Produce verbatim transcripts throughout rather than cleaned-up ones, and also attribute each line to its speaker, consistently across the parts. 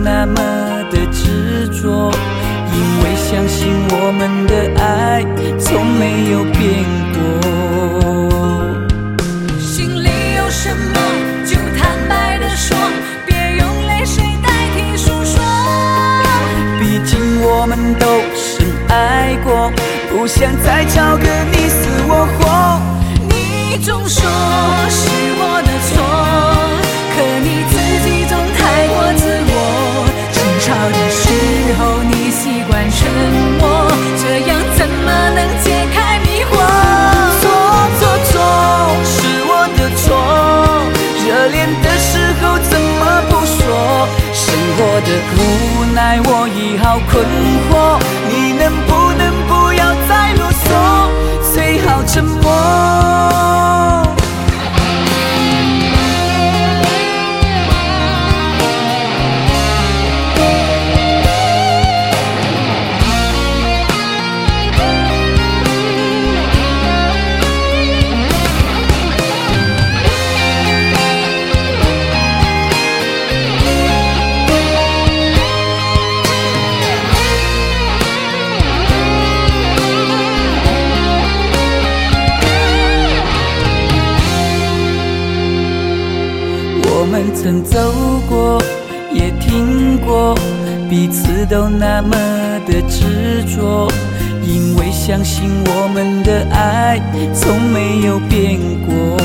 Speaker 1: 那么的执着，因为相信我们的爱从没有变过。
Speaker 2: 心里有什么就坦白地说，别用泪水代替诉说。
Speaker 1: 毕竟我们都深爱过，不想再吵个你死我活。
Speaker 2: 你总说是我的错，可你自己总太过自我。争吵的时候你习惯沉默，这样怎么能解开迷惑？
Speaker 1: 错错错，是我的错，热恋的时候怎么不说？生活的无奈我已好困惑，你能不能不要再啰嗦，最好沉默。我们曾走过，也听过，彼此都那么的执着，因为相信我们的爱从没有变过。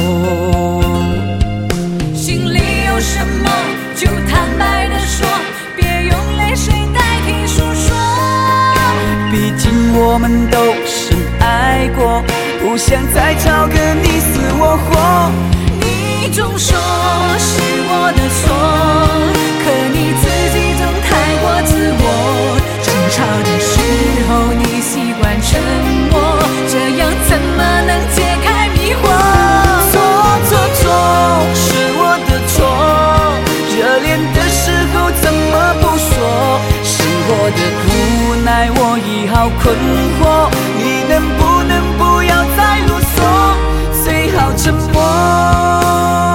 Speaker 2: 心里有什么就坦白地说，别用泪水代替诉说。
Speaker 1: 毕竟我们都深爱过，不想再吵个你死我活。
Speaker 2: 你总说是我的错，可你自己总太过自我。争吵的时候你习惯沉默，这样怎么能解开迷惑？
Speaker 1: 错错错，是我的错，热恋的时候怎么不说？生活的无奈我已好困惑，你能不能不要再啰嗦，最好沉默。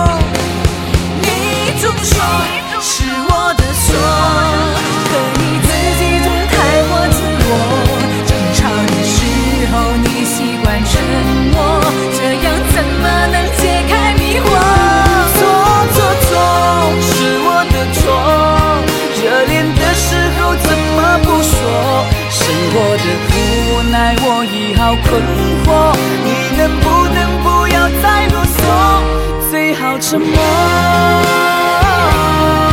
Speaker 2: 是我的错，可你自己总太过自我。争吵的时候你习惯沉默，这样怎么能解开迷惑？
Speaker 1: 错错错，是我的错，热恋的时候怎么不说？生活的无奈我已好困惑，你能不能不要再啰嗦，最好沉默。